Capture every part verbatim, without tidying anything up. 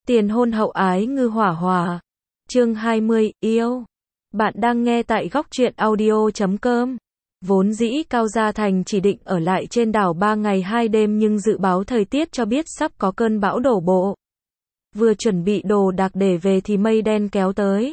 Tiền hôn hậu ái ngư hỏa hòa. Chương hai mươi, yêu. Bạn đang nghe tại góc truyện audio chấm com. Vốn dĩ Cao Gia Thành chỉ định ở lại trên đảo ba ngày hai đêm nhưng dự báo thời tiết cho biết sắp có cơn bão đổ bộ. Vừa chuẩn bị đồ đạc để về thì mây đen kéo tới.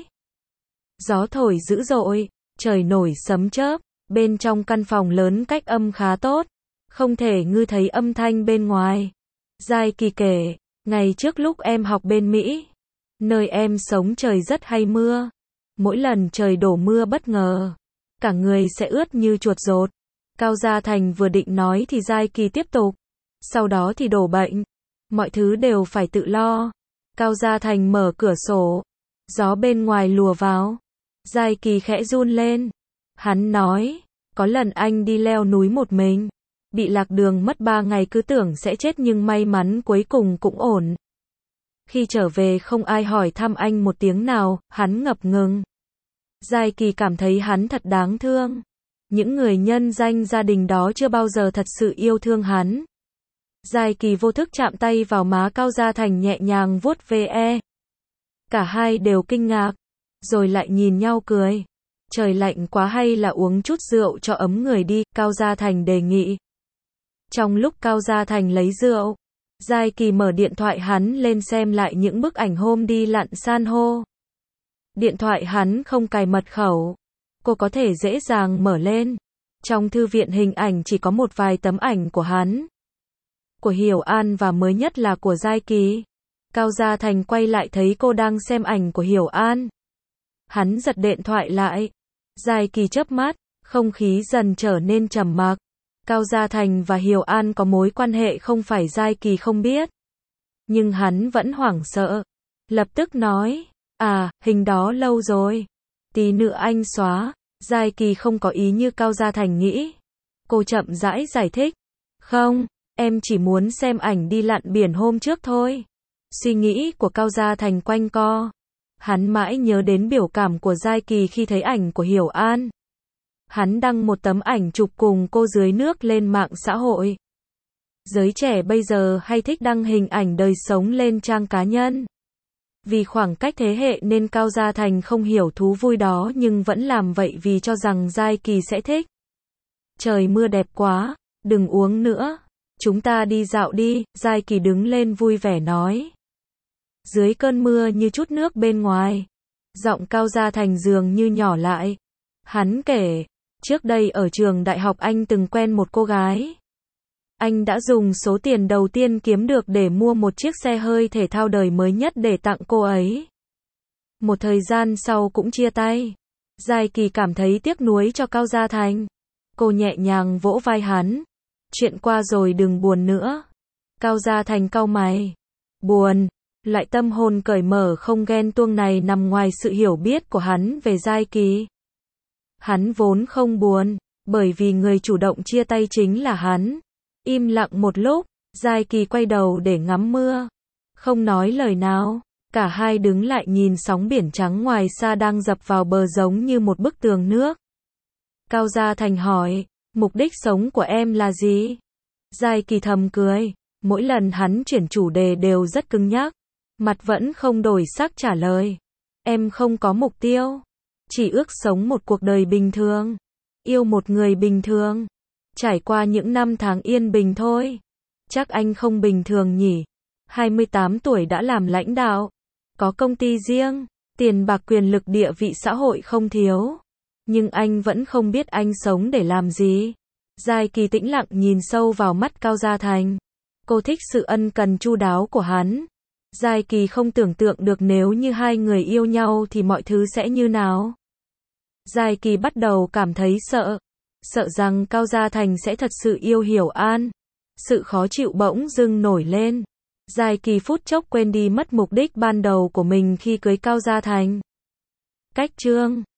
Gió thổi dữ dội, trời nổi sấm chớp, bên trong căn phòng lớn cách âm khá tốt, không thể ngư thấy âm thanh bên ngoài. Giai Kỳ kể, ngày trước lúc em học bên Mỹ, nơi em sống trời rất hay mưa. Mỗi lần trời đổ mưa bất ngờ, cả người sẽ ướt như chuột rột. Cao Gia Thành vừa định nói thì Giai Kỳ tiếp tục. Sau đó thì đổ bệnh, mọi thứ đều phải tự lo. Cao Gia Thành mở cửa sổ, gió bên ngoài lùa vào. Giai Kỳ khẽ run lên. Hắn nói, có lần anh đi leo núi một mình, bị lạc đường mất ba ngày cứ tưởng sẽ chết nhưng may mắn cuối cùng cũng ổn. Khi trở về không ai hỏi thăm anh một tiếng nào, hắn ngập ngừng. Giai Kỳ cảm thấy hắn thật đáng thương. Những người nhân danh gia đình đó chưa bao giờ thật sự yêu thương hắn. Giai Kỳ vô thức chạm tay vào má Cao Gia Thành nhẹ nhàng vuốt ve. Cả hai đều kinh ngạc, rồi lại nhìn nhau cười. Trời lạnh quá hay là uống chút rượu cho ấm người đi, Cao Gia Thành đề nghị. Trong lúc Cao Gia Thành lấy rượu, Giai Kỳ mở điện thoại hắn lên xem lại những bức ảnh hôm đi lặn san hô. Điện thoại hắn không cài mật khẩu, cô có thể dễ dàng mở lên. Trong thư viện hình ảnh chỉ có một vài tấm ảnh của hắn, của Hiểu An và mới nhất là của Giai Kỳ. Cao Gia Thành quay lại thấy cô đang xem ảnh của Hiểu An. Hắn giật điện thoại lại. Giai Kỳ chớp mắt, không khí dần trở nên trầm mặc. Cao Gia Thành và Hiểu An có mối quan hệ không phải Giai Kỳ không biết. Nhưng hắn vẫn hoảng sợ. Lập tức nói, à, hình đó lâu rồi. Tí nữa anh xóa. Giai Kỳ không có ý như Cao Gia Thành nghĩ. Cô chậm rãi giải thích. Không, em chỉ muốn xem ảnh đi lặn biển hôm trước thôi. Suy nghĩ của Cao Gia Thành quanh co. Hắn mãi nhớ đến biểu cảm của Giai Kỳ khi thấy ảnh của Hiểu An. Hắn đăng một tấm ảnh chụp cùng cô dưới nước lên mạng xã hội. Giới trẻ bây giờ hay thích đăng hình ảnh đời sống lên trang cá nhân. Vì khoảng cách thế hệ nên Cao Gia Thành không hiểu thú vui đó nhưng vẫn làm vậy vì cho rằng Giai Kỳ sẽ thích. Trời mưa đẹp quá, đừng uống nữa. Chúng ta đi dạo đi, Giai Kỳ đứng lên vui vẻ nói. Dưới cơn mưa như chút nước bên ngoài. Giọng Cao Gia Thành dường như nhỏ lại. Hắn kể, trước đây ở trường đại học anh từng quen một cô gái. Anh đã dùng số tiền đầu tiên kiếm được để mua một chiếc xe hơi thể thao đời mới nhất để tặng cô ấy. Một thời gian sau cũng chia tay. Giai Kỳ cảm thấy tiếc nuối cho Cao Gia Thành. Cô nhẹ nhàng vỗ vai hắn. Chuyện qua rồi đừng buồn nữa. Cao Gia Thành cau mày. Buồn? Loại tâm hồn cởi mở không ghen tuông này nằm ngoài sự hiểu biết của hắn về Giai Kỳ. Hắn vốn không buồn, bởi vì người chủ động chia tay chính là hắn. Im lặng một lúc, Giai Kỳ quay đầu để ngắm mưa. Không nói lời nào, cả hai đứng lại nhìn sóng biển trắng ngoài xa đang dập vào bờ giống như một bức tường nước. Cao Gia Thành hỏi, mục đích sống của em là gì? Giai Kỳ thầm cười, mỗi lần hắn chuyển chủ đề đều rất cứng nhắc. Mặt vẫn không đổi sắc trả lời. Em không có mục tiêu. Chỉ ước sống một cuộc đời bình thường. Yêu một người bình thường. Trải qua những năm tháng yên bình thôi. Chắc anh không bình thường nhỉ. hai mươi tám tuổi đã làm lãnh đạo. Có công ty riêng. Tiền bạc quyền lực địa vị xã hội không thiếu. Nhưng anh vẫn không biết anh sống để làm gì. Giai Kỳ tĩnh lặng nhìn sâu vào mắt Cao Gia Thành. Cô thích sự ân cần chu đáo của hắn. Giai Kỳ không tưởng tượng được nếu như hai người yêu nhau thì mọi thứ sẽ như nào. Giai Kỳ bắt đầu cảm thấy sợ. Sợ rằng Cao Gia Thành sẽ thật sự yêu Hiểu An. Sự khó chịu bỗng dưng nổi lên. Giai Kỳ phút chốc quên đi mất mục đích ban đầu của mình khi cưới Cao Gia Thành. Cách chương